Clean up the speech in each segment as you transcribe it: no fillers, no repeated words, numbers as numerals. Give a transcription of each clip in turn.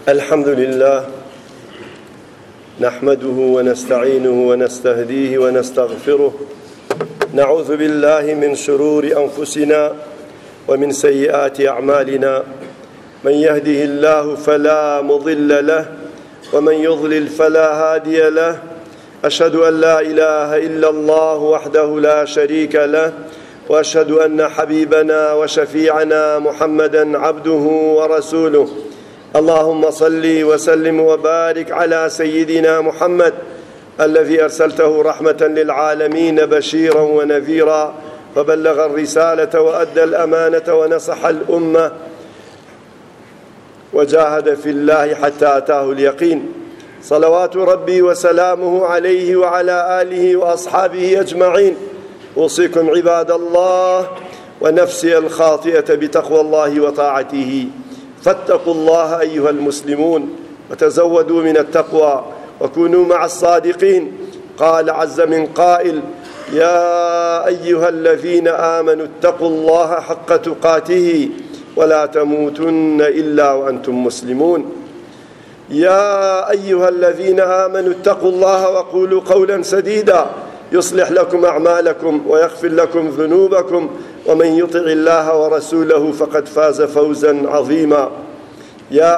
الحمد لله نحمده ونستعينه ونستهديه ونستغفره، نعوذ بالله من شرور أنفسنا ومن سيئات أعمالنا، من يهده الله فلا مضل له ومن يضلل فلا هادي له. أشهد أن لا إله إلا الله وحده لا شريك له، وأشهد أن حبيبنا وشفيعنا محمدا عبده ورسوله. اللهم صل وسلم وبارك على سيدنا محمد الذي أرسلته رحمة للعالمين بشيرا ونذيرا، فبلغ الرسالة وأدى الأمانة ونصح الأمة وجاهد في الله حتى أتاه اليقين. صلوات ربي وسلامه عليه وعلى آله وأصحابه أجمعين. أوصيكم عباد الله ونفسي الخاطئة بتقوى الله وطاعته، فاتقوا الله أيها المسلمون وتزودوا من التقوى وكونوا مع الصادقين. قال عز من قائل: يا أيها الذين آمنوا اتقوا الله حق تقاته ولا تموتن إلا وأنتم مسلمون. يا أيها الذين آمنوا اتقوا الله وقولوا قولا سديدا يصلح لكم أعمالكم ويغفر لكم ذنوبكم، ومن يطع الله ورسوله فقد فاز فوزا عظيما. يا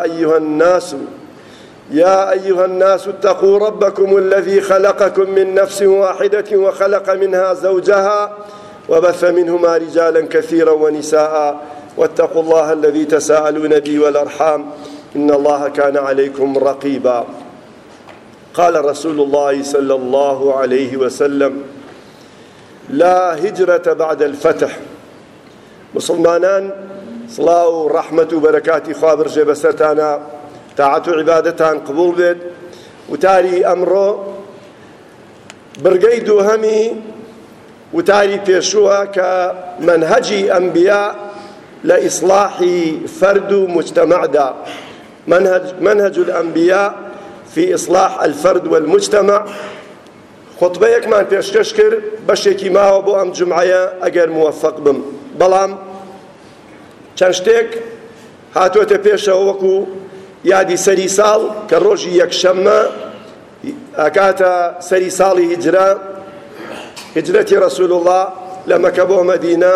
أيها الناس اتقوا ربكم الذي خلقكم من نفس واحدة وخلق منها زوجها وبث منهما رجالا كثيرا ونساء، واتقوا الله الذي تساءلون به والأرحام إن الله كان عليكم رقيبا. قال رسول الله صلى الله عليه وسلم: لا هجرة بعد الفتح. مسلمانان، صلاة ورحمة وبركات خواب رجب سرتانا تاعت عبادتان قبول بيت وتاري أمره برقي دوهمي وتاري بيشوها كمنهج أنبياء لإصلاح فرد مجتمع دا. منهج الأنبياء في إصلاح الفرد والمجتمع. خطبەیەک مان پێشکەش کرد بەشێکی ماوە بۆ ئەم جومعەیە ئەگەر موفق بم، بەڵام چەند شتێک هاتوۆتە پێشەوە وەکو یادی سەری ساڵ کە ڕۆژی یەکشەممە ئەکاتە سەری ساڵی هیجرەتی ڕەسوول الله لە مەکە بۆ مەدینە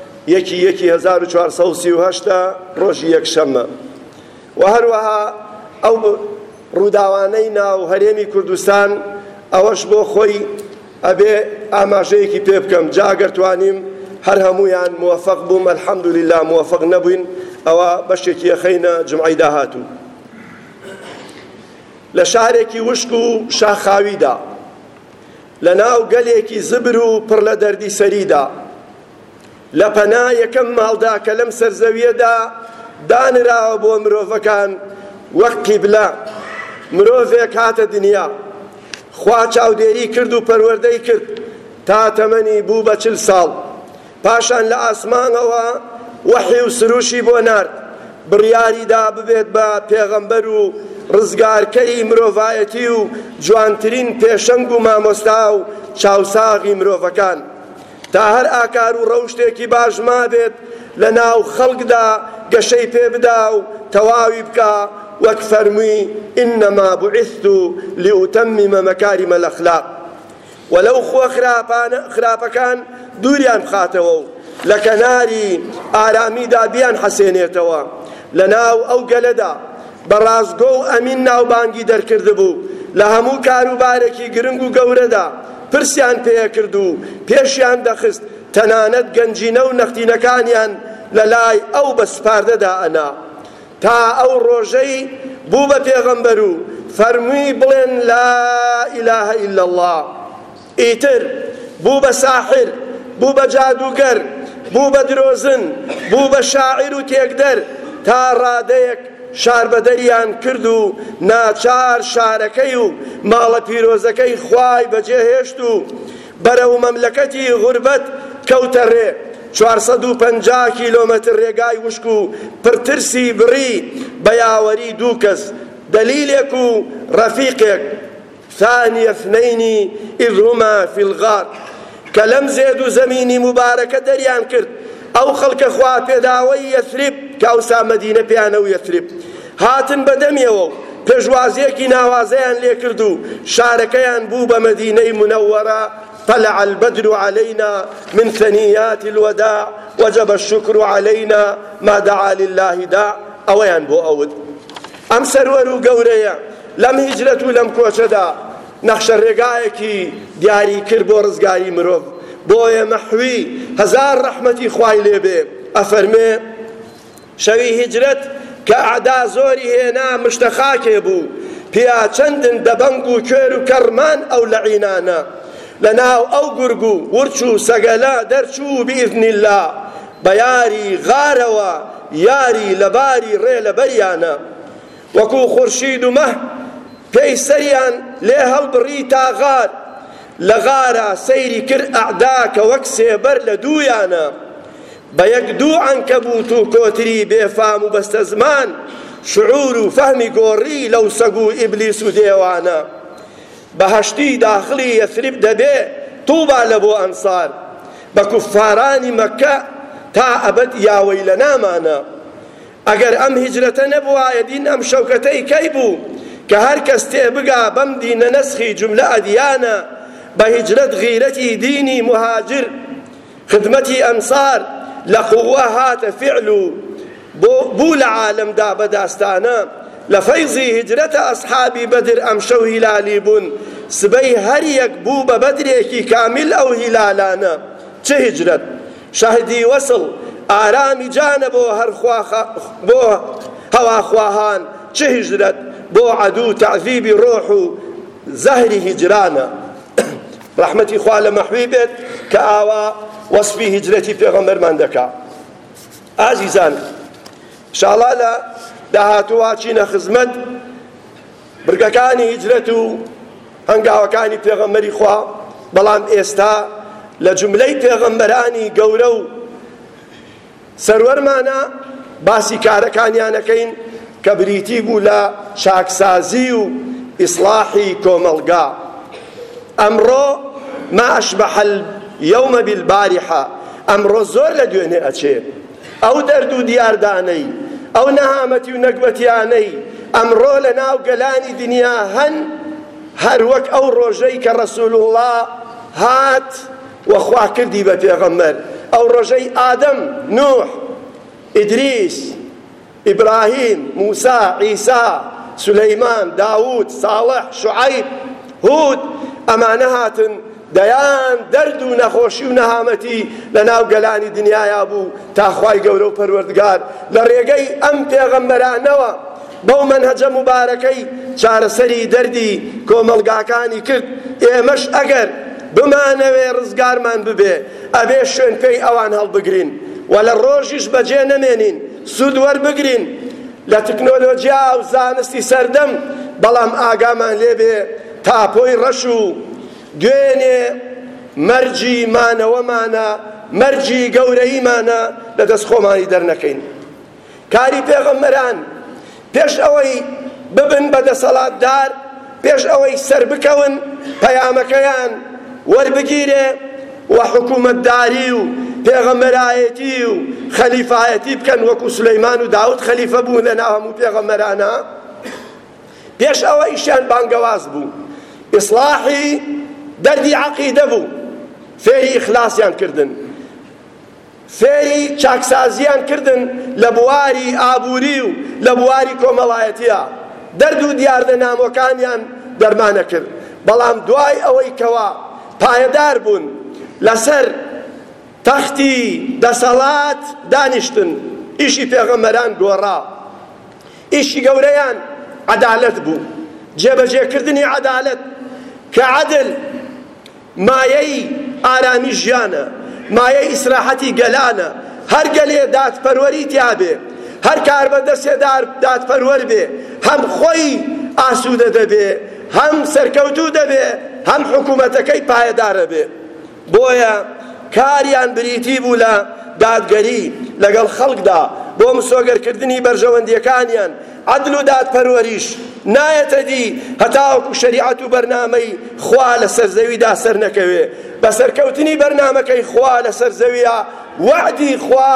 1438 ڕۆژی یەکشەممە. و هەروەها ئەو ڕووداوانەی ناو هەرێمی کوردستان ئەوەش بۆ خۆی ئەبێ ئاماژەیەکی پێ بکەم، جاگەر توانیم هەر هەموویان موفق بووم. الحەمدولله موفق نەبووین، ئەوە بەشێکی یەخەینە جمعەی داهاتوو. لە شارێکی وشک و شاخاویدا لە ناو گەلێکی زبر و پڕ لە دەردی سەریدا لە پەنا یەکەم ماڵدا کە لەم سەرزەویەدا دانراوە بۆ مرۆڤەکان وەک قیبلە، مرۆڤێک هاتە دنیا، خوا چاودێری کرد و پەروەردەی کرد تا تەمەنی بوو بە 40 ساڵ. پاشان لە ئاسمانەوە وەحی و سروشی بۆ نارد، بڕیاریدا ببێت بە پێغەمبەر و ڕزگارکەری مرۆڤایەتی و جوانترین پێشەنگ و مامۆستا و چاوساغی مرۆڤەکان، تا هەر ئاکار و ڕەوشتێکی باش مابێت لە ناو خەڵکدا گەشەی پێ بدا و تەواوی بکە، وەک فەرمووی: ئینەما بوعیثت لئوتەممە مەکاریم الئەخلاق. وەلەو خۆ خراپەکان دووریان بخاتەوە و لە کەناری ئارامیدا بیان حەسێنێتەوە. لە ناو ئەو گەلەدا بە ڕازگۆ و ئەمین ناوبانگی دەرکردبوو، لە هەموو کاروبارێکی گرنگ و گەورەدا پرسیان پێکرد و پێشیان دەخست، تەنانەت گەنجینە و نەختینەکانیان لە لای ئەو بە سپاردەدا ئەنا، تا ئەو ڕۆژەی بوو بە پێغەمبەر و فەرمووی بڵێن لا ئیلاهە ئیلا الله. ئیتر بوو بە ساحر، بوو بە جادوگەر، بوو بە درۆزن، بوو بە شاعیر و تێکدەر، تا ڕادەیەک شاربەدەریان کرد و ناچار شارەکەی و ماڵە پیرۆزەکەی خوای بەجێهێشت و بەرەو مەملەکەتی غوربەت کەوتە ڕێ. 450 کیلۆمەتر ڕێگای وشک و پرترسی بڕی بە یاوەری دوو کەس، دەلیلێک و ڕەفیقێک. ثانی اثنین إذ هما في الغار، کە لەم زێد و زەمینی مبارەکە دەریان کرد ئەو خەڵکە خوا پێداوەی یەثریب کە ئەوسا مەدینە پێیانە و یەثریب، هاتن بەدەمیەوە و پێشوازیەکی ناوازەیان لێ کرد و شارەکەیان بوو بە مەدینەی منەوەرە طلع البدر علينا من ثنيات الوداع وجب الشكر علينا ما دعا لله داع ئەوەیان بۆ ئەوت ئەم سەروەر و گەورەیە لەم هیجرەت و لەم کۆچەدا نەخشە ڕێگایەکی دیاری کرد بۆ ڕزگاری مرۆڤ بۆیە مەحوی هەزار ڕەحمەتی خوای لێبێ ئەفەرمێ شەوی هیجرەت کە ئەعدا زۆری هێنا مشتە خاکێ بوو پیا چەندن دەبەنگ و کوێر و کەڕمان ئەو لەعینانە لەناو ئەو گورگ و ورچ و سەگەلە دەرچوو بئیذن الله بە یاری غارەوە یاری لەباری ڕێ لەبەریانە وەکوو خورشید و مەح پێی سەریان لێ هەڵبڕی تا غار لە غارە سەیری کرد ئەعدا کە وەک سێبەر لە دوویانە بە یەک دوو عنکەبوت و کۆتری بێفام و بەستە زمان شعور و فەهمی گۆڕی لەو سەگ و ئیبلیس و دێوانە بەهەشتی داخلی یەثریب دەبێ تووبا لە بۆ ئەنسار بە کوفارانی مەکە تا ئەبەد یاوەی لە نامانە ئەگەر ئەم هیجرەتە نەبوایە دین ئەم شەوکەتەی کەی بوو کە هەر کەس تێبگا بەم دینە نەسخی جوملە ئەدیانە بە هیجرەت غیرەتی دینی مهاجر خدمەتی ئەنسار لە قووە هاتە فعل و بوو لە عالەمدا بەداستانە لە فەیزی هیجرەتە ئەسحابی بەدر ئەم شەو هیلالی بوون سبەی هەر یەک بوو بە بەدرێکی کامل ئەو هیلالانە چه هیجرەت شاهدی وەسڵ ئارامی جانە بۆ هەواخواهان چه هیجرەت بۆ عەدوو تەعذیبی ڕۆح و زەهری هیجرانە ڕەحمەتی خوا لە مەحوی بێت کە ئاوا وەسفی هیجرەتی پێغەمبەرمان دەکا ئازیزان ئینشاڵڵا لە داهاتووە چینە خزمەت برگەکانی هیجرەت و هەنگاوەکانی پێغەمبەری خوا بەڵام ئێستا لە جوملەی پێغەمبەرانی گەورە و سەروەرمانە باسی کارەکانیانەکەین کە بریتی بوو لە چاکسازی و ئیسلاحی کۆمەڵگا ئەمڕۆ ما ئەشبەح اليوم بالبارحة ئەمڕۆ زۆر لە دوێنێ ئەچێ ئەو دەرد و دیاردانەی ئەو نەهامەتی و نەکبەتیانەی ئەمڕۆ لە ناو گەلانی دنیا هەن هەر وەک ئەو ڕۆژەی کە ڕەسوول الله هات وەخوا کردی بە پێغەمبەر ئەو ڕۆژەی ئادەم نوح ئیدریس ئیبراهیم موسا عیسا سولەیمان داوود ساڵح شوعەیب هود ئەمانە هاتن دەیان دەرد و نەخۆشی و نەهامەتی لە ناو گەلانی دنیایا بوو تا خوای گەورە و پەروەردگار لە ڕێگەی ئەم پێغەمبەرانەوە بەو مەنهەجە مبارەکەی چارەسەری دەردی کۆمەڵگاکانی کرد ئێمەش ئەگەر بمانەوێ ڕزگارمان ببێ ئەبێ شوێن پێی ئەوان هەڵبگرین و لە ڕۆژیش بەجێ نەمێنین سوود وەربگرین لە تەکنۆلۆجیا و زانستی سەردەم بەڵام ئاگامان لێبێ تاپۆی ڕەش و دوێنێ مەرجی مانەوەمانە مەرجی گەورەیمانە لە دەست خۆمانی دەرنەکەین کاری پێغەمبەران پێش ئەوەی ببن بەدەسەڵاتدار پێش ئەوەی سەر بکەون پەیامەکەیان وەربگیرێ و حکوومەتداری و پێغەمبەرایەتی و خەلیفایەتی بکەن وەکو سولەیمان و داود خەلیفە بوون لە ناو هەموو پێغەمبەرانە پێش ئەوە ئیشیان بانگەواز بوو ئیسلاحی دەردی عەقیدە بوو فێری ئیخلاسیان کردن فێری چاکسازیان کردن لە بواری ئابووری و لە بواری کۆمەڵایەتیە دەرد و دیاردەنامەکانیان دەرمانە کرد بەڵام دوای ئەوەی کەوا پایەدار بوون لەسەر تەختی دەسەڵات دانیشتن ئیشی پێغەمبەران گۆڕا ئیشی گەورەیان عەدالەت بوو جێبەجێکردنی عەدالەت کە عەدل مایەی ئارامی ژیانە مایەی ئیسراحەتی گەلانە هەر گەلێ دادپەروەری تیا بێ هەر کاربەدەستێ دادپەروەر بێ هەم خۆی ئاسوودە دەبێ هەم سەرکەوتوو دەبێ هەم حکوومەتەکەی پایەدارە بێ بۆیە کاریان بریتی بوو لە دادگەری لەگەڵ خەڵکدا بۆ مسۆگەرکردنی بەرژەوەندیەکانیان عەدل و دادپەروەریش نایەتە دی هەتاوەکو شەریعەت و بەرنامەی خوا لە سەرزەویدا سەر نەکەوێ بە سەرکەوتنی بەرنامەکەی خوا لە سەرزەویە وعدی خوا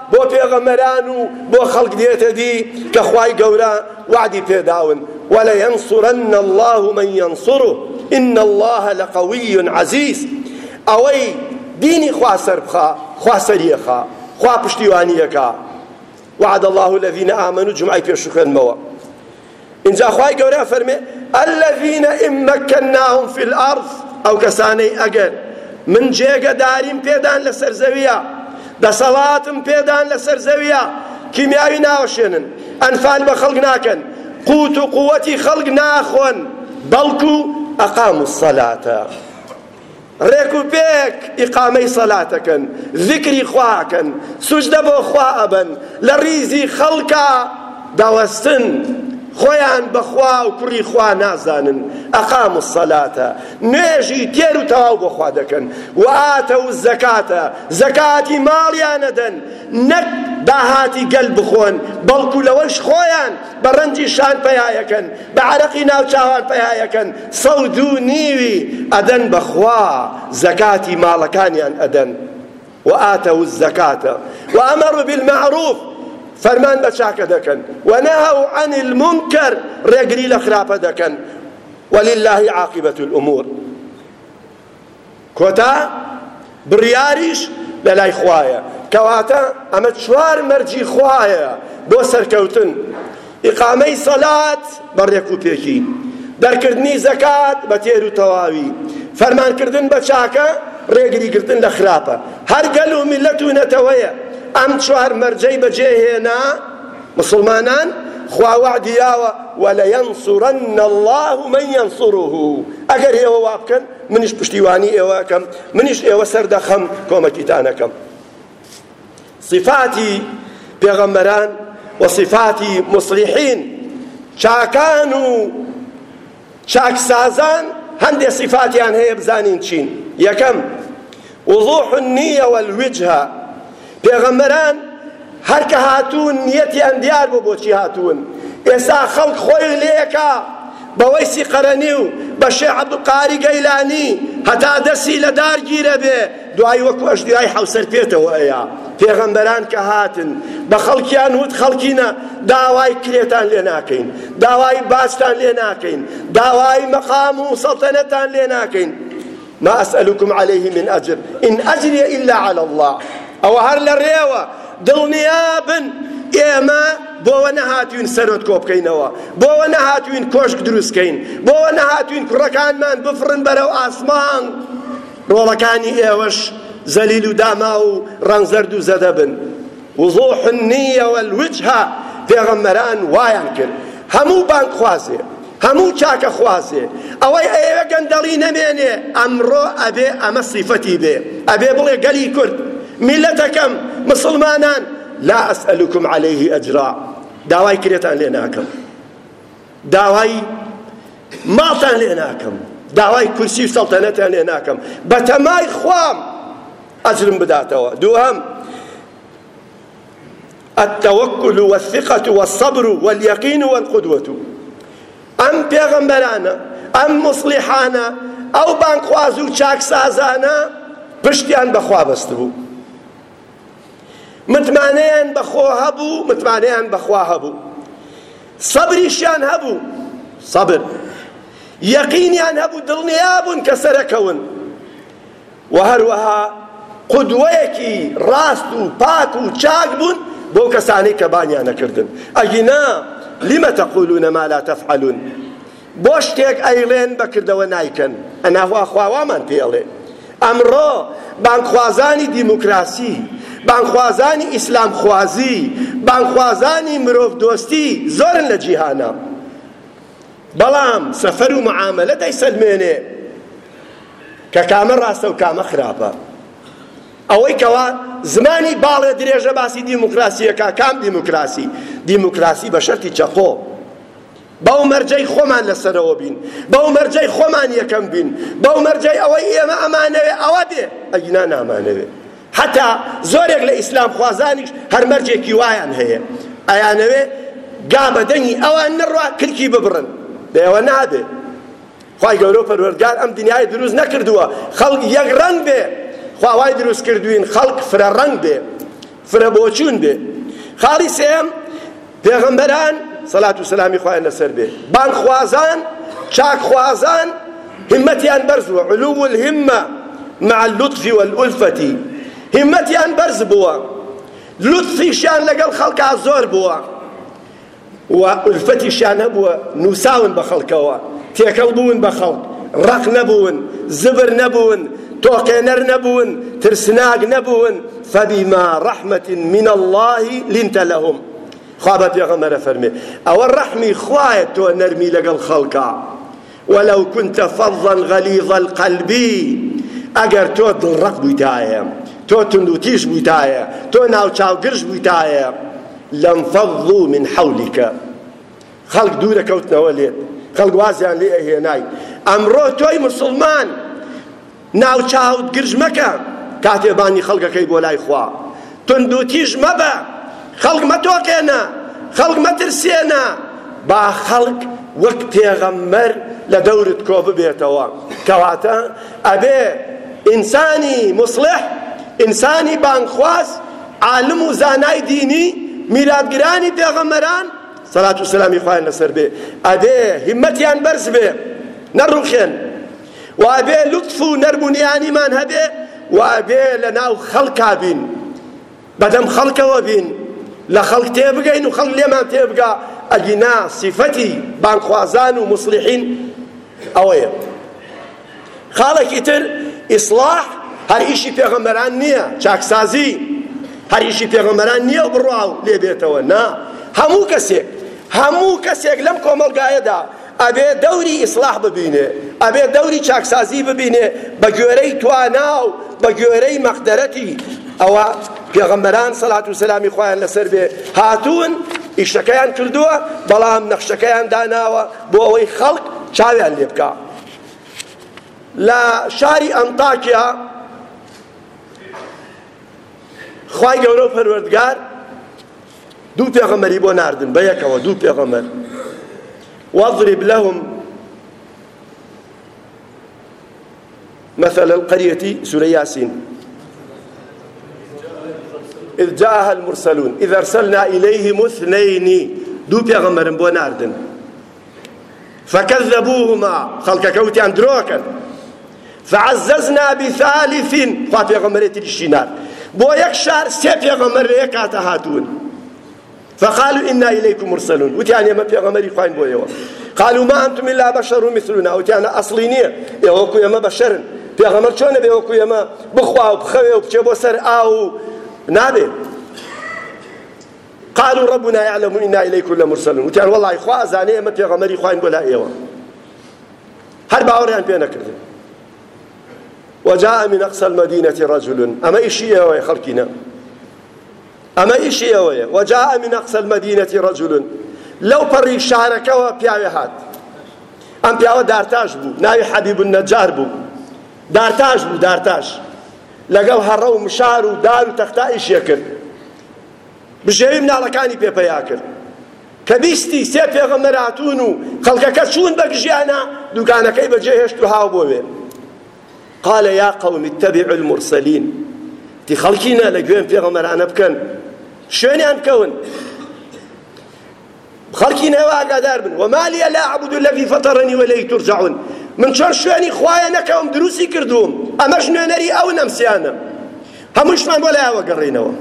بۆ پێغەمبەران و بۆ خەڵک دێتە دی کە خوای گەورە وعدی پێداون وَلَيَنْصُرَنَّ اللَّهُ مَنْ يَنْصُرُهُ إِنَّ اللَّهَ لَقَوِيٌّ عَزِيزٌ ئەوەی دینی خوا سەربخا خوا سەریەخا خوا پشتیوانیەکە وعد الله الذين آمنوا جمعی پێش خوێنمەوە اینجا خوای گەورە فەرمێ الذين إن مكناهم في الأرض ئەو کەسانەی ئەگەر من جێگەداریم پێدان لەسەر زەویە دەسەڵاتم پێدان لەسەر زەویە کیمیاوی ناوەشێنن ئەنفال بە خەڵک ناکەن قوت و قووەتی خەڵک ناخۆن بەڵکو ئەقاموا الصلاة ڕێک و پێک ئیقامەی سەلاتەکەن ذیکری خواکەن سوجدە بۆ خوا ئەبەن لە ڕیزی خەڵکە داوەستن خۆیان بەخوا و کوڕی خوا نازانن ئەقاموا الصەلاتە نوێژی تێر و تەواو بۆ خوا دەکەن و ئاتەو الزەکاتە زەکاتی ماڵیان ئەدەن نەک داهاتی گەل بخۆن بەڵکو لەوەش خۆیان بە ڕەنجی شان پەیایەکەن بە عەرەقی ناوچاوان پەیایەکەن سەود و نیوی ئەدەن بەخوا زەکاتی ماڵەکانیان ئەدەن و ئاتەو الزەکاتە و ئەمەڕوا بالمەعروف فەرمان بە چاکە دەکەن وەنەهەو عەن المونکەر ڕێگری لە خراپە دەکەن وەلله عاقبەة الأمور کۆتا بڕیاریش لە لای خوایە کەواتە ئەمە چوار مەرجی خوایە بۆ سەرکەوتن ئیقامەی سەلات بە ڕێک و پێکی دەرکردنی زەکات بە تێر و تەواوی فەرمانکردن بە چاکە ڕێگریگرتن لە خراپە هەر گەل و میلەت و نەتەوەیە ئەم چوار مەرجەی بەجێهێنا مسلمانان خوا وعدیاوە وَلَيَنْصُرَنَّ اللَّهُ مَنْ يَنْصُرُهُ ئەگەر ئێوە وا بکەن منیش پشتیوانی ئێوە ئەکەم منیش ئێوە سەردەخەم کۆمەکیتانەکەم صفاتی پێغەمبەران و صفاتی مصلحین چاکان و چاکسازان هەندێک صفاتیان هەیە بزانین چین یەکەم وضوح النیە والوجهە پێغەمبەران هەر کە هاتوون نیەتیان دیار بۆ بۆچی هاتوون ئێستا خەڵک خۆی لێکا بەوەی سیقەرەنی و بە شێخ عەبدولقاری گەیلانی هەتا دەستی لە دارگیرە بێ دوای وەکو ئەژدیای حەوسەر پێتەوە ئەیە پێغەمبەران کە هاتن بە خەڵکیان وت خەڵکینە داوای کرێتان لێ ناکەین داوای باستان لێ ناکەین داوای مەقام و سەڵتەنەتان لێ ناکەین ما أسألكم عليه من أجر إن أجري إلا على الله أو هەر لە ڕێوە دڵنیابن ئێمە بۆوە نەهاتوین سەرۆت کۆ بکەینەوە بۆوە نەهاتوین کۆشک دروستکەین بۆوە نەهاتوین کوڕەکانمان بفڕن بەرەو ئاسمان ڕۆڵەکانی ئێوەش زەلیل و داما و ڕەنگزەرد و زەدە بن وضوح النیە والوجهە پێغەمبەران وایان کرد هەموو بانگ خوازێ هەموو چاکە خوازێ ئەوەی ئێوە گەندەڵی نەمێنێ ئەمڕۆ ئەبێ ئەمە صیفەتی بێ ئەبێ بڵێ گەلی کورد میلەتەکەم مسلمانان لا أسألكم عليه أجرا داوای کرێتان لێ ناکەم داوای ماڵتان لێ ناکەم داوای کورسی و سەڵتەنەتان لێ ناکەم بە تەمای خوام ئەجرم بداتەوە دووهەم التوكل والثقة والصبر واليقين والقدوة ئەم پێغەمبەرانە ئەم مصلحانە ئەو بانگخواز و چاکسازانە پشتیان بەخوا بەست بوو متمانەیان بەخۆ هەبوو متمانەیان بەخوا هەبوو سەبریشیان هەبوو سەبر یەقینیان هەبوو دڵنیابوون کە سەرەکەون و هەروەها قودوەیەکی ڕاست و پاک و چاک بوون بۆ کەسانەی کە بانیان نەکردن ئەگینا لم تقولون ما لا تفعلون بۆ شتێک ئەیڵێن بەکردەوە نایکەن ئەناوا خواوامان پێڵێ ئەمڕۆ بانگخوازانی دیموکراسی بانگخوازانی ئیسلام خوازی بانگخوازانی مرۆڤ دۆستی زۆرن لە جیهانە بەڵام سەفەر و معاملە دەیسەلمێنێ کە کامە ڕاستە و کامە خراپە ئەوەی کەوا زمانی باڵێ درێژە باسی دیموکراسیەکە کام دیموکراسی دیموکراسی بە شەرتی چەقۆ بەو مەرجەی خۆمان لەسەرەوە بین بەو مەرجەی خۆمان یەکەم بین بەو مەرجەی ئەوەی ئێمە ئەمانەوێ ئەوە بێ ئەگینا نامانەوێ حتا زۆرێک لە ئیسلام خوازانیش هەر مەرجێکی وایان هەیە ئەیانەوێ گا بەدەنگی ئەوان نڕوا کلکی ببڕن دەیەوە نابێ خوای گەورە پەروەردگار ئەم دنیای دروست نەکردووە خەڵک یەک ڕەنگ بێ خواوای دروست کردوین خەڵک فرە ڕەنگ بێ فرە بۆچوون بێ. خاڵی سێم پێغەمبەران سەلات و سەلامی خوایان لەسەر بێ، بانخوازان چاکخوازان همەتیان بەرز بووە، علو الهمة مع اللطف والألفة، همەتیان بەرز بووە، لطفیشیان لەگەڵ خەڵکا زۆر بووە و ئولفەتیشیان هەبووە، نووساون بە خەڵکەوە، تێکەڵ بوون بە خەڵک، ڕق نەبوون، زبر نەبوون، تۆقێنەر نەبوون، ترسناک نەبوون. فبما رحمة من الله لنت لهم. خوا بە پێغەمبەرە فەرمێ ئەوە ڕەحمی خوایە تۆ نەرمی لەگەڵ خەڵکا. ولو كنت فظا غليظ القلب، ئەگەر تۆ دڵڕق بوویتایە، تۆ تندوتیش بوویتایە، تۆ ناوچاوگرش بوویتایە، لانفضوا من حولك، خەڵک دوورەکەوتنەوە لێت، خەڵک وازیان لێ ئەهێنای. ئەمڕۆ تۆی مسلمان ناوچاوت گرژ مەکە کاتێ بانی خەڵکەکەی بۆ لای خوا، تندوتیش مەبە، خەڵک مەتۆقێنە، خەڵک مەترسێنە، با خەڵک وەک پێغەمبەر لە دەورت کۆ ببێتەوە. کەواتە ئەبێ ئینسانی مصلح، ئینسانی بانخواز، عالم و زانای دینی، میلادگرانی پێغەمبەران سەلات و سەلامی خوایان لەسەر بێ، ئەبێ هیمەتیان بەرز بێ، نەڕوخێن، و ئەبێ لوتف و نەرمونیانیمان هەبێ، و ئەبێ لە ناو خەڵکا بین، بەدەم خەڵکەوە بین، لە خەڵک تێبگەین و خەڵک لێمان تێبگا. ئەگینا سیفەتی بانخوازان و مصلحین ئەوەیە. خاڵێکی تر ئیسلاح هەر ئیشی پێغەمبەران نییە، چاکسازی هەر ئیشی پێغەمبەران نییە و بڕواو لێ بێتەوە. نا، هەموو کەسێک لەم کۆمەڵگایەدا ئەبێ دەوری ئیسلاح ببینێ، ئەبێ دەوری چاکسازی ببینێ بە گوێرەی توانا و بە گوێرەی مەقدەرەتی. ئەوە پێغەمبەران سەلات و سەلامی خوایان لەسەر بێ هاتوون، ئیشەکەیان کردووە، بەڵام نەخشەکەیان داناوە بۆ ئەوەی خەڵک چاویان لێ بکا. لە شاری ئەنتاکیا خوای گەورە و پەروەردگار دوو پێغەمبەری بۆ ناردن بە یەکەوە، دوو پێغەمبەر. واضرب لهم مثل القرية سورة ياسين إذ جاءها المرسلون إذ أرسلنا إليهم اثنين، دو پێغەمبەرن بۆ ناردن، فكذبوهما خەڵکە کەوتیان درۆکن، فعززنا بثالث خوا پێغەمبەرێتی تریشی نارد بۆ یەک شار، سێ پێغەمبەر لە یەک کاتە هاتوون. فقالوا إنا إليكم مرسلون، وتیان ئێمە پێغەمبەری خوین بۆیەوە. قالوا ما أنتم إلا بشر مثلنا، وتیان ئەسڵی نییە، ئێوەکو ئێمە بەشەرن، پێغەمبەر چۆنە بێ وەکو ئێمە بخوا و بخەوێ و بچێ بۆ سەر ئاو و نابێ. قالوا ربنا يعلم إنا إليكم لمرسلون، وتیان وەڵڵی خوا ئەزانێ ئێمە پێغەمبەری خوین بۆ لای ئێوە، هەر باوەڕیان پێ نەکردن. وجاء من أقصى المدينة رجل، أما إيشي يا خلقنا، أما إيشي يا وجاء من أقصى المدينة رجل، لو بري شارك وبيعي هات، أم بيعو دارتاش بو، ناوي حبيب النجار بو، دارتاش بو، دارتاش لقوا هرو مشار ودار وتختا إيش يكر، بجيب نالكاني بيبا ياكر، كبيستي سي پیغمبراتونو خلقك شون بقجيانا دوكانا كيف جيهشتو هاو بوه. قال يا قوم اتبعوا المرسلين، تي خلقينا لقوين پیغمبرانا بكن شوني انكون خلقينا واقع داربن، وما لي لا أعبد الذي فطرني وإليه ترجعون، من شوني خوايا نكاهم دروسي كردوم، أما شنو نري أو نمسيانا همش من ولا وقرينوا.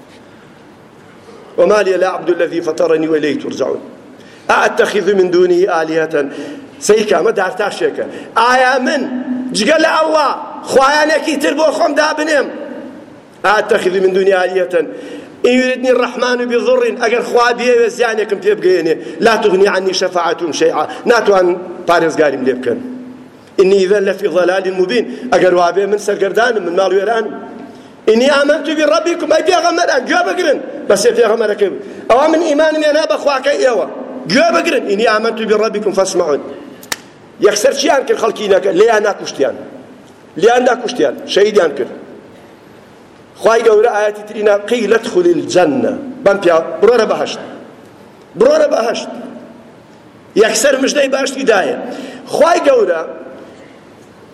وما لي لا أعبد الذي فطرني وإليه ترجعون، أأتخذ من دونه آلهة، سيكا ما دارتاشيكا آيا من جقال الله خوايا كيتر بو خم دابنهم، أأتخذ من دونه آلهة إن يردني الرحمن بضر، أجر خوا بيه وزيانكم تبقيني لا تغني عني شفاعتهم شيئا، ناتو عن بارز قارم ليبكن، إني إذا لفي ضلال مبين، أجر وابيه من سرقردان من مال ويران. إني آمنت بربكم، أي بيغمران جوا بقرن، بس بيغمرك أو من إيمان من أنا بخواك إيوا جوا بقرن. إني آمنت بربكم فاسمعون، يخسر شيئا كل خلقينك لي أنا كشتيان، لي أنا كشتيان شهيدان كل خواي قول آياتي ترينا قيل ادخل الجنة بامبيا برورة بهشت، برورة بهشت يخسر مش داي بهشت هداية. خواي قول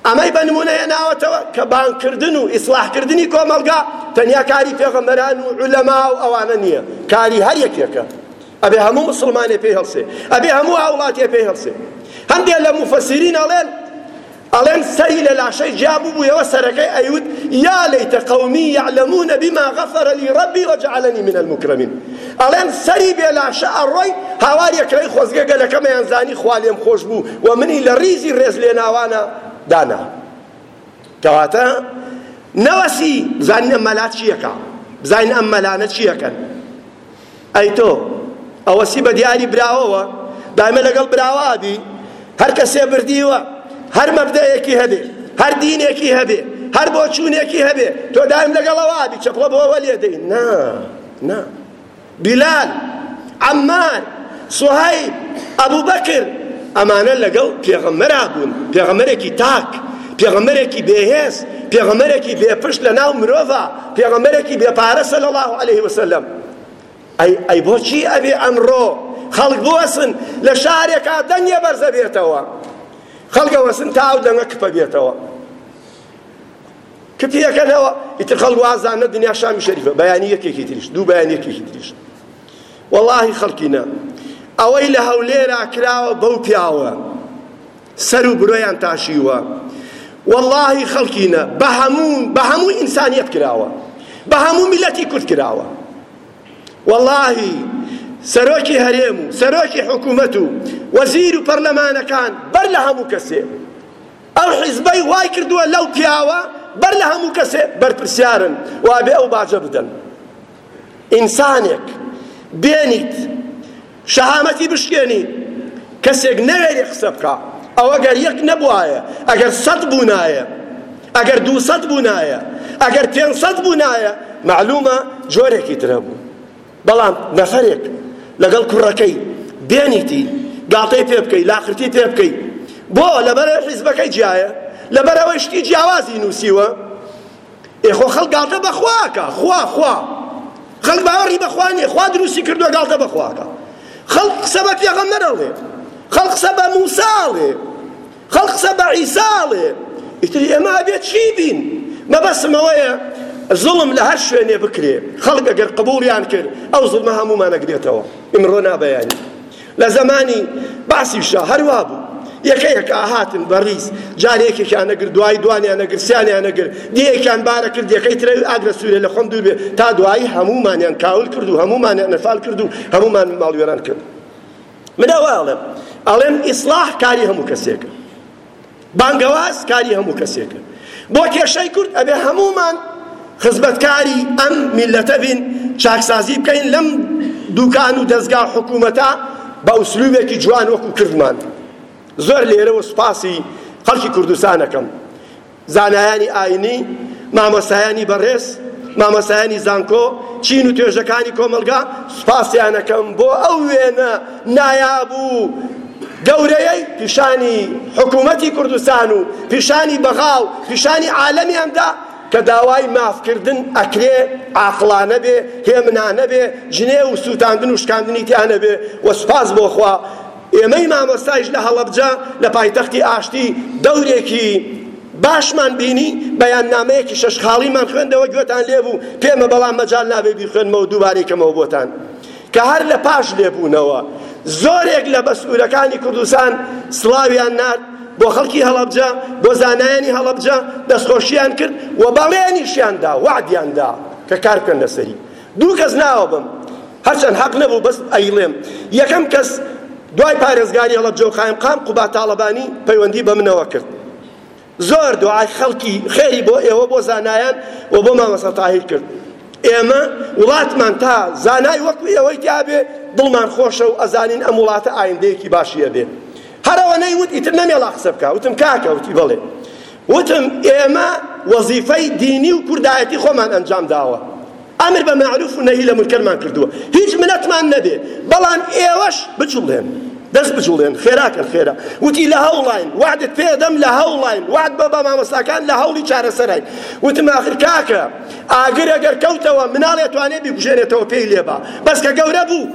ئەمەی بە نمونە هێناوەتەوە کە بانکردن و ئیسلاحکردنی کۆمەڵگا تەنیا کاری پێغەمبەران و عولەما و ئەوانە نییە، کاری هەر یەکێکە. ئەبێ هەموو مسلمانێ پێی هەڵسێ، ئەبێ هەموو هاوڵاتیە پێی هەڵسێ. هەندێک لە مفەسیرین ئەڵێن سەری لە لاشەی جیا بووبوویەوە سەرەکەی ئەیوت یا لەیتە قەومی یعلەمون بما غەفەرە لی ڕەبی وەجعەلەنی من المکرمین. ئەڵێن سەری بێ لاشە ئەڕۆی هاوار یەکرەی خۆزگە گەلەکەمەیان زانی خوا لێم خۆش بوو و منی لە ریزی ڕێز لێناوانە دانا. کەواتە نەوەسی بزانین ئەم مەلات چیەکە، بزانین ئەم مەلانە چیەکەن. ئەی تۆ ئەوەسی بە دیاری براوەوە دایمە لەگەڵ براوابی هەر کەسێ بردیوە هەر مەبدەیەکی هەبێ هەر دینێکی هەبێ هەر بۆچوونێکی هەبێ تۆ دایم لەگەڵەوابی چەپڵە بۆەوە لێدەین. نا بیلال، عەمار، سوهەیب، ئەبوبەکر ئەمانە لەگەڵ پێغەمبەرا بوون، پێغەمبەرێکی تاک، پێغەمبەرێکی بێهێز، پێغەمبەرێکی بێپشت لە ناو مرۆڤە، پێغەمبەرێکی بێپارە صلی الله علیه وسلم. ئەی بۆچی ئەبێ ئەمڕۆ خەڵک بوەسن لە شارێکا دەنگێ بەرزە بێتەوە، خەڵکە وەسن تاو دەنگە کپە بێتەوە، کپیەکەنەوە ئیتر خەڵک وازانە دنیا شامی شەریفە، بەیانی یەکێکی تریش، دوو بەیانی یەکێکی تریش. وەڵاهی خەڵکینە ئەوەی لە هەولێرا کراوە بەو پیاوە سەر و برۆیان تاشیوە، وەڵاهی خەڵکینە بە هەموو ئینسانیەت کراوە، بە هەموو میلەتی کورد کراوە. وەڵاهی سەرۆکی هەرێم و سەرۆکی حکوومەت و وەزیر و پەرلەمانەکان بەر لە هەموو کەسێ ئەو حیزبەی وای کردووە لەو پیاوە بەر لە هەموو کەسێ بەرپرسیارن وابێ ئەو باجە بدەن. ئینسانێک بێنیت شەهامەتی بشکێنیت کەسێک نەوێری قسە بکە، ئەوە گەر یەک نەبوایە، ئەگەر 100 بوونایە، ئەگەر 200 بوونایە، ئەگەر 500 بوونایە، معلومە جۆرێکی ترە بوو. بەڵام نەفەرێک لەگەڵ کوڕەکەی بێنیتی گاڵتەی پێ بکەی، لاخرتی پێ بکەی، بۆ لەبەرە حیزبەکەی جیایە، لەبەرەوەی شتی جیاوازی نووسیوە. خۆ خەڵک گاڵتە بەخواکە، خوا خەڵک باوەڕی بەخوا نییە، خوا دروستی کردووە گاڵتە بەخواکە. خەڵک قسە بە پێغەمبەرەڵێ، خەڵک قسە بە موساڵێ، خەڵک قسە بە عیساڵێ. ئیتر ئێمە ئەبێت چی بین؟ مەبەسمەوەیە زڵم لە هەر شوێنێ بکرێ، خەڵک ئەگەر قبوڵیان کرد ئەو زڵمە هەمومان ئەگرێتەوە. ئیمڕۆ نابەیانی لە زمانی باسیشا هەروە بوو، یەکەیەک ئاهاتن بەڕیز، جارێکێکیان نەگر، دوای دوانیان نەگر، سیانیان نەگر، دیەکیان بارە کرد، یەکەی ترە ئاگرە سوورێ لە خۆم دوور بێ، تا دوایی هەمومانیان کاول کرد و هەمومانیان نەفال کرد و هەمومان ماڵوێران کرد. من ئەوە ئەڵێم ئیسلاح کاری هەموو کەسێکە، بانگەواز کاری هەموو کەسێکە. بۆ کێشەی کورد ئەبێ هەمومان خزمەتکاری ئەم میلەتە بین، چاکسازی بکەین لەم دوکان و دەستگا حکوومەتە بە ئوسلوبێکی جوان وەکو کردمان. زۆر لێرەوە سوپاسی خەڵکی کوردستانەکەم، زانایانی ئاینی، مامۆستایانی بەڕێز، مامۆستایانی زانکۆ، چین و توێژەکانی کۆمەلگا، سوپاسیانەکەم بۆ ئەو وێنە نایابوو گەورەیەی پیشانی حکوومەتی کوردستان و پیشانی بەغاو پیشانی عالەمیاندا کە داوای مافکردن ئەکرێ، عاقڵانە بێ، هێمنانە بێ، جنێ و سووتاندن و شکاندنی تیانە بێ. وە سوپاس بۆ خوا ئێمەی مامۆستایش لە هەڵەبجە لە پایتەختی ئاشتی دەورێکی باشمان بینی، بەیاننامەیەکی شەشخاڵیمان خوێندەوە، گوێتان لێبوو پێمە، بەڵام مەجال نابێ بیخوێنمەوە دووبارەیەکەمەوە بۆتان، کە هەر لە پاش لێبوونەوە زۆرێک لە بەسئولەکانی کوردستان سڵاویان نارد بۆ خەڵکی هەڵەبجە، بۆ زانایانی هەڵەبجە، دەستخۆشیان کرد و بەڵێنیشیاندا، وعدیاندا کە کار بکەن لەسەری. دوو کەس ناوە بم، هەرچەند حەق نەبوو، بەس ئەیڵێم یەکەم کەس دوای پارێزگاری هەڵەبجە و قایمقام قوبا تاڵەبانی پەیوەندی بە منەوە کرد. زۆر دوعای خەڵکی خێری بۆ ئێوە، بۆ زانایان و بۆ مامۆستا تاهیر کرد. ئێمە وڵاتمان تا زانای وەکو ئێوەی تیابێ دڵمان خۆشە و ئەزانین ئەم وڵاتە ئایندەیەکی باشیە بێ. هەرەوە نەیوت ئیتر نەمێڵا قسە بکە، وتم کاکە، وتی بەڵێ، وتم ئێمە وەزیفەی دینی و کوردایەتی خۆمان ئەنجام داوە، ئەمر بە معروف و نەهی لە منکەرمان کردووە، هیچ منەتمان نەبێ، بەڵام ئێوەش بجوڵێن، دەست بجوڵێن، خێراکەن خێرا. وتی لە هەوڵین، وعدت پێدەم لە هەوڵین، وعد بە مامۆستاکان لە هەوڵی چارەسەرین. وتم ئاخر کاکە ئاگر ئەگەر کەوتەوە مناڵێ توانێ بیکوژێنێتەوە پێی لێبا، بەس کە گەورە بوو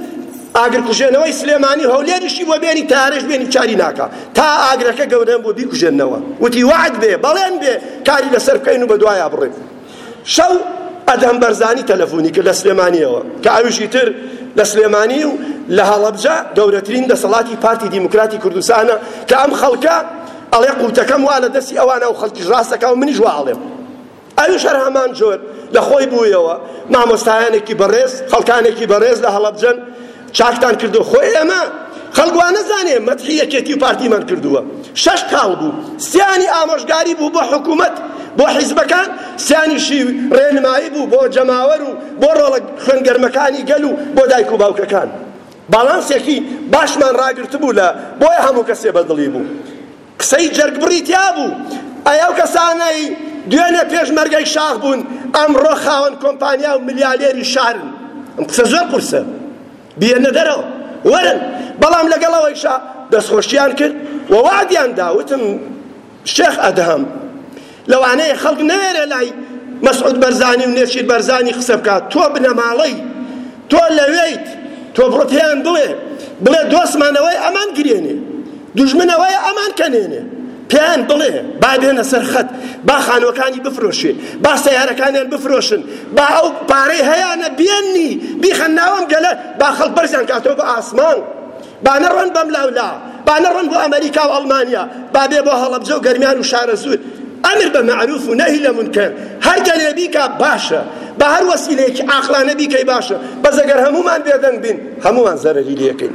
ئاگر کوژێنەوەی سلێمانی هەولێریشی بۆ بێنی تارێش بێنی چاری ناکە تا ئاگرەکە گەورەم بۆ بیکوژێنەوە وتی وعد بێ بەڵێن بێ کاری لەسەر بکەین و بە دوایە بڕێن. شەو ئەدەم بەرزانی تەلەفۆنی کرد لە سلێمانیەوە کە ئەویشی تر لە سلێمانی و لە هەڵەبجە گەورەترین دەسەڵاتی پارتی دیموکراتی کوردستانە کە ئەم خەڵکە ئەڵێ قوتەکەم وا لە دەستی ئەوانە و خەڵکیش ڕاستەکە و منیش وا ئەڵێم. ئەویش هەر هەمان جۆر لە خۆی بوویەوە مامۆستایانێکی بەڕێز خەڵکانێکی بەڕێز لە هەڵەبجەن چاکتان کردو. خۆی ئێمە خەڵکوان نەزانێ مەدحی یەکێتی و پارتیمان کردووە 6 کاڵ بوو، سیانی ئامۆژگاری بوو بۆ حکوومەت بۆ حیزبەکان، سیانیشی ڕێنمایی بوو بۆ جەماوەر و بۆ ڕۆڵە خوێنگەرمەکانی گەل و بۆ دایک و باوکەکان. باڵانسێکی باشمان ڕاگرت بوو لە بۆیە هەموو کەسێ بەدڵی بوو. قسەی جەرگبڕیتیا بوو. ئەو کەسانەی دوێنێ پێشمەرگەی شاخ بوون ئەمڕۆ خاوەن کۆمپانیا و ملیالێری شارن. ئەم قسە زۆر قورسە بێنە دەرەوە وەرن. بەڵام لەگەڵەوەیشا دەستخۆشیان کرد و وعدیان دا. وتم شێخ ئەدەهەم لەوانەیە خەڵک نەوێرە لای مەسعود بەرزانی و نێچیر بەرزانی قسە بکات، تۆ بنەماڵەی تۆ لەوێیت، تۆ بڕۆ پێیان بڵێ دۆستمانەوەی ئەمان گرێنێ دوژمنەوەی ئەمان کەنێنێ، پێیان بڵێ با بێنە سەر خەت، با خانوەکانی بفرۆشێ، با سەیارەکانیان بفرۆشن، با ئەو پارەی هەیانە بێننی بیخەن ناوەم گەلە، با خەڵک بەرزیان کاتەوە بۆ ئاسمان، با نەڕۆن بەم لاولا، با نەڕۆن بۆ ئەمریکا و ئەڵمانیا، با بێ بۆ هەڵەبجە و گەرمیان و شارە زور. ئەمر بە مەعروف و نەهی لە منکەر هەر گەلێ بیکە باشە، بە هەر وەسیلەیەکی عاقلانە بیکەی باشە، بەس ئەگەر هەموومان بێدەنگ بین هەموومان زەرەری لێکەین.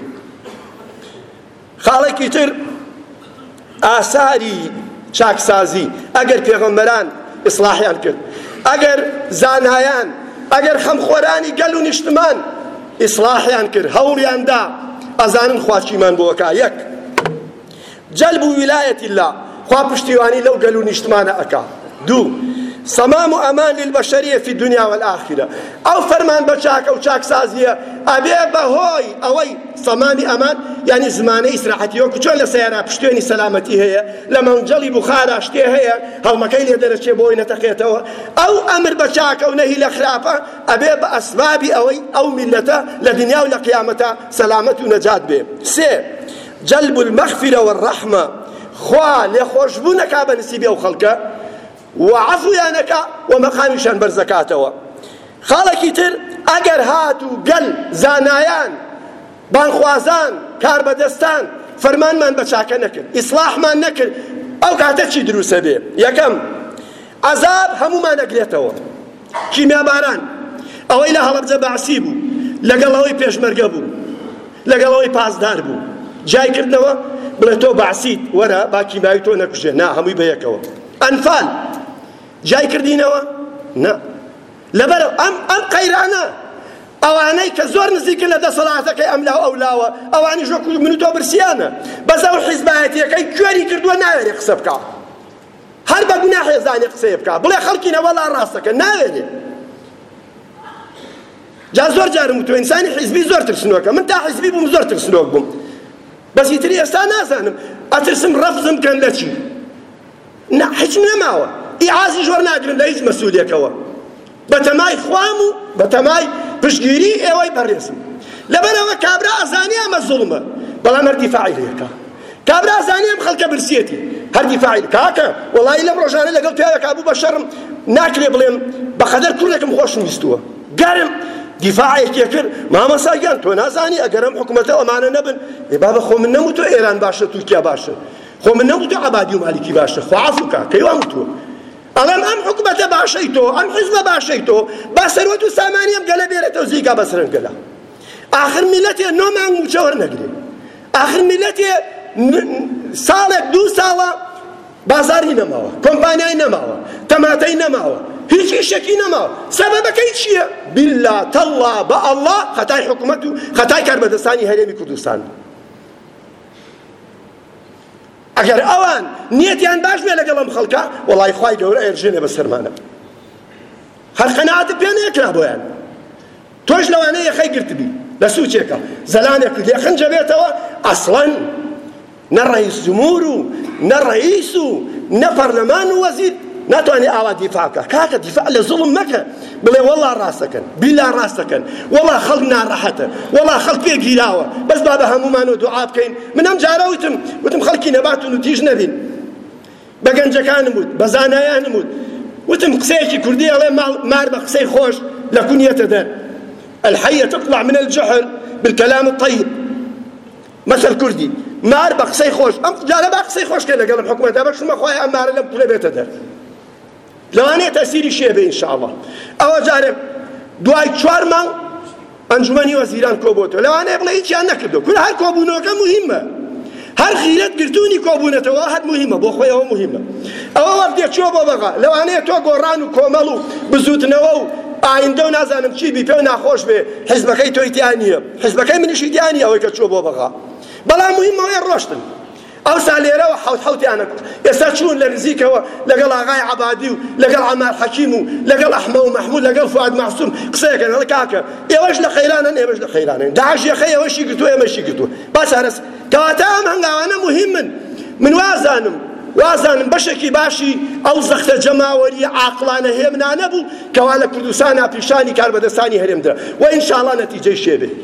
خاڵێکی تر ئاساری چاکسازی ئەگەر پێغەمبەران ئیسلاحیان کرد، ئەگەر زانایان، ئەگەر خەمخۆرانی گەل و نیشتمان ئیسلاحیان کرد، هەوڵیاندا، ئەزانن خوا چیمان بۆکا. یەک جەلب و ویلایەتی الله، خوا پشتیوانی لەو گەل و نیشتمانە ئەکا. دوو سەمام و ئەمان للبەشەریە فی الدنیا والآخرە، ئەو فەرمان بە چاکە و چاکسازیە ئەبێ بەهۆی ئەوەی سەمامی ئەمان یعنی زمانە ئیسراحەتی، وەکو چۆن لە سەیارە پشتێنی سەلامەتی هەیە، لە مەنجەڵی بوخارە شتێ هەیە هەڵمەکەی لێ دەرەچێ بۆی نەتەقێتەوە. ئەو ئەمر بە چاکە و نەهی لە خراپە ئەبێ بە ئەسبابی ئەوەی ئەو میلەتە لە دنیا و لە قیامەتە سەلامەت و نەجات بێ. سێ جەلب المەغفرە والرەحمە، خوا لێخۆشبوونەکا بە نسیبی ئەو خەڵکە وعفویانەکە ومەقامیشان بەرزەکاتەوە. خاڵێکی تر ئەگەر هات و گەل زانایان بانخوازان کاربەدەستان فەرمانمان بە چاکە نەکرد، ئیسلاحمان نەکرد، ئەو کاتە چی دروسە بێ؟ یەکەم عەزاب هەموومان ئەگرێتەوە. کیمیاباران ئەوەی لە هەڵەبجە بەعسی بوو، لەگەڵەوەی پێشمەرگە بوو، لەگەڵەوەی پاسدار بوو، جایکردنەوە بڵێ تۆ بەعسیت وەرە با کیمیاوی تۆ نەکوژێ، نا هەمووی بەیەکەوە. ئەنفال جای کردینەوە؟ نا. لەبەرەوە ئەم قەیرانە ئەوانەی کە زۆر نزیکن لە دەسەڵاتەکەی ئەملاو ئەولاوە، ئەوانی ژۆک من و تۆ برسیانە، بەس ئەو حیزبایەتیەکەی کوێری کردووە ناوێرێ قسە بکە، هەر بە گوناحی زانێ قسەیە بکە، بڵێ خەڵکینە وەڵا ڕاستەکە ناوێرێ. جا زۆر جارم وتووە ئینسانی حیزبی زۆر ترسنۆکە، من تا حیزبی بووم زۆر ترسنۆک بووم، بەس ئیتری ئێستا نازانم ئەترسم ڕەفزم کەن لە چی؟ نا هیچ نەماوە، ئیعازی ژۆر ناگرم لە هیچ مەسئولێکەوە، بەتەمای خوام و بەتەمای پشتگیری ئێوەی بەڕێزم. لەبەرەوە کابرا ئەزانی ئەمە زوڵمە، بەڵام هەر دیفاعی لێکە. کابرا ئەزانی ئەم خەڵکە برسێتی، هەر دیفاعی کاکە وەڵی لەم ڕۆژانە لەگەڵ پیاوێکا بوو بە شەڕم ناکرێ بڵێم بەقەدەر کوڕێکم خۆشم ویستووە، گەرم دیفاعێکی کرد، مامەساگیان تۆ نازانی ئەگەر ئەم حکومەتە ئەمانە نەبن، بابە خۆ من نەموتۆ ئێران باشە تورکیا باشە، خۆ من نەوتۆ عەبادی و مالیکی باشە، خۆ عەفوکە کەیوان وتووە ئەڵێم ئەم حکومەتە باشەی تۆ، ئەم حیزبە باشەی تۆ، با سەروەت و سامانی ئەم گەلە بێرێتەوە زیگا بەسەرنگەلە. ئاخر میلەتێ نۆ مانگ موچە وەرنەگرێ، ئاخر میلەتێ ساڵێک دوو ساڵە بازاری نەماوە، کۆمپانیای نەماوە، تەماتەی نەماوە، هیچ شەکی نەماوە. سەبەبەکەی چییە؟ بیللا تەڵڵا بە ئەڵڵا خەتای حکومەت و خەتای کاربەدەستانی هەرێمی کوردستان. ئەگەر ئەوان نیەتیان باش بێ لەگەڵ ئەم خەڵکە، وەڵای خوای گەورە ئێرژێنێ بەسەرمانە، هەر قەناعەتت پێ نەیەکرا بۆیان. تۆش لەوانەیە خەی گرتبی لە سوچێکە زەلانێک لێ خەنجە بێتەوە، ئەسڵەن نە ڕەئیس جمهور و نە ڕەئیس و نە پەرلەمان و وەزیر ناتواني ئاوا دیفاکە کاکە دیفاع لە زوڵم مەکە بڵێ وەڵا ڕاستەکەن بیلا ڕاستەکەن وەڵا خەڵک ناڕەحەتە وەڵا خەڵک پێگیراوە بەس با بە هەمومانەوە دوعا بکەین من ئەم جارە وتم خەڵکی نەباتون و تیژ نەبین بە گەنجەکانم وت بە زانایانم وتم قسەیەکی کوردی ئەڵێ مار بە قسەی خۆش لە کونیەتە دەر الحية تطلع من الجحر بالكلام الطيب مثل كردي مار بقصي خوش ام جاره بقصي خوش كده قال الحكومه دابا شنو ما خويا مار لم طلب يتدر لو انا تاثيري شيبه ان شاء الله او جاره دواي چوارمان انجمني وزيران كوبوتو لو انا بلا هيك انا كدو كل هر كوبونو مهمه هر غيرت قرتوني كوبونته واحد مهمه بو خويا مهمه او وقت تشوبو بقى لو انا تو قران وكوملو بزوتنو ئایندە و نازانم چی بی پێ و ناخۆش بێ حیزبەکەی تۆی تیان نییە حیزبەکەی منیشی تیان نییە ئەوەی کە چوە بۆ بەغا بەڵام مهمەوەی ڕۆشتن ئەوسا لێرەوە حەوتیانە ئێستا چوون لە نزیکەوە لەگەڵ ئاغای عەبادی و لەگەڵ عەمار حەکیم و لەگەڵ ئەحمە و مەحموود لەگەڵ فواد معسووم قسەیەکەن هەڵە کاکە ئێوەش لە خەیرانن ئێمەش لە خەیرانین داعش یەخەی ئەوەشی گرتووە ئێمەشی گرتووە باش هەرس کەواتە ئەم هەنگاوانە مهمن من وازانم بەشێکی باشی ئەو زەختە جەماوەری عاقلانە هێمنانە بوو کەوا لە کوردستانە پیشانی کاربەدەستانی هەرێمدرا و ئینشاءڵڵا نەتیجەی شێ بێ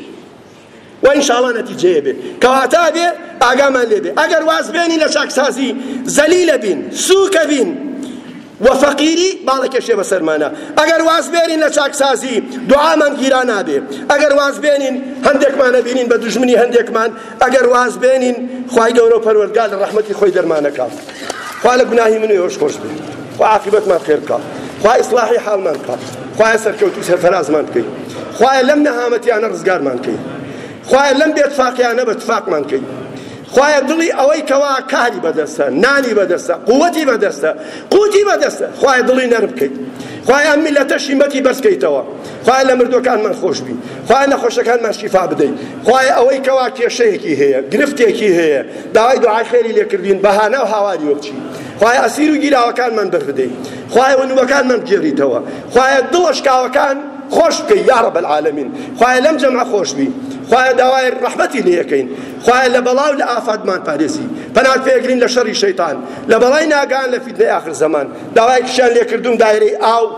و ئینشاءڵڵا نەتیجەیە بێ کەواتە بێ ئاگامان لێ بێ ئەگەر واز بێنی لە چاکسازی زەلیلە بین سووکە بین وفقيري بالك شيء بسرمانا اگر واز بينين لچاكسازي دعاء من گيران ابي اگر واز بينين هندك ما نبينين بدجمني هندك من اگر واز بينين خوای گورو پروردگار رحمتي خوي درمانه کا خالق گناهي منو يوش خوش بي وعاقبت ما خير کا خوای اصلاحي حال من کا خوای سركوت فراز من كي خوای لم نهامتي انا رزقار من كي خوای لم بيتفاقي انا باتفاق من كي خوای دڵی ئەوەی کەوا کاری بەدەستە نانی بەدەستە قووەتی بەدەستە قوتی بەدەستە خوای دڵی نەرم بکەیت خوای ئەم میلەتە شیمەتی بەرزکەیتەوە خوای لە مردوەکانمان خۆش بی خوای نەخۆشەکانمان شیفا بدەیت خوای ئەوەی کەوا کێشەیەکی هەیە گرفتێکی هەیە داوای دوعای خێری لێکردین بەهانە و هاواری وەبچی خوای ئەسیر و گیراوەکانمان بەربدەیت خوای ونوەکانمان بگێڕیتەوە خوای دڵشکاوەکان خوش بكي يا رب العالمين خواه لم جمع خوش بي خواه دوائر رحمتي ليكين خواه لبلاو لآفاد مان باريسي فنات فيقرين لشر الشيطان لبلاي ناقان لفتنة آخر زمان دوائر كشان ليكردون دائري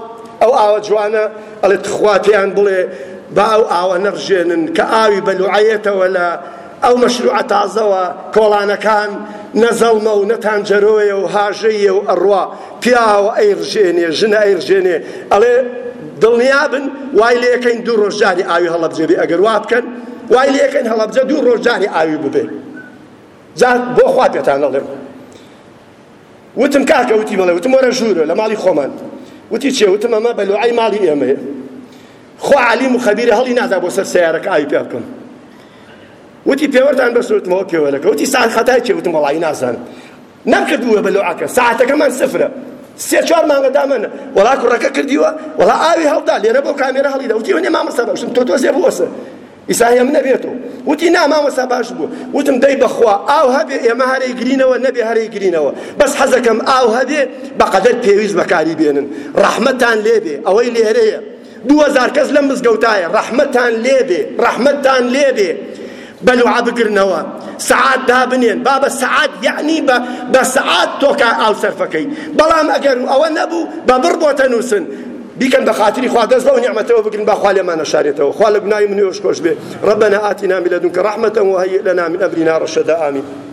أو جوانا الاتخواتيان بلي باو نرجين كآوي بلوعية ولا أو مشروع تعزوا كولانا كان نزلمه ونتانجروية وهاجية وأروا بيا وأيرجيني جنا أيرجيني على دڵنیابن وای لێکەین دوو ڕۆژجاری ئاوی هەڵەبجێبێ ئەگەر وا بکەن وای لێکەین هەڵەبجە دوو ڕۆژجاری ئاوی ببێ جا بۆ خوا پێتان دەڵێم وتم کاکە وتی بڵێ وتم وەرە ژوورە لە ماڵی خۆمان وتی چێ وتم ئەمە بەلوعەی ماڵی ئێمەیە خۆ عەلیم و خەبیرە هەڵی نادا بۆ سەر سەیارەکە ئاوی پێ بکەم وتی پێوەرتان بەس وتمەوە پێوەرەکە وتی ساعت خەتای چێ وتم وەڵی نازانم نەمکردووە بەلوعەکە ساعتەکەمان سفرە سێ چوار مانگە دامەنە وەڵا کوڕەکە کردیوە وەڵا ئاوی هەڵدا لێرە بۆ کامێرە هەڵیدا وتی وێنێ مامەستا باشم تۆ تۆزێ بوەسە ئیساهێ من نەبێتەوە وتی نا مامەستا باش بوو وتم دەی بەخوا ئاو هەبێ ئێمە هەرەی گرینەوە نەبێ هەرەی گرینەوە بەس حەزەکەم ئاو هەبێ بەقەدەر پێویست بەکاری بێنن ڕەحمەتان لێبێ ئەوەی لێرەیە 2000 کەس لەم مزگەوتایە ڕەحمەتان لێبێ بلوعة بقرنوا سعاد دابنين بابا سعاد يعني بسعاد توكا أو سرفكي بلام أجر أو نبو ببربو تنوسن بيكن بخاطري خواه دزبا ونعمته وبقرن بخوالي ما نشاريته خوالق نايم نيوشكوش به ربنا آتنا من لدنك رحمة وهيئ لنا من أمرنا رشدا آمين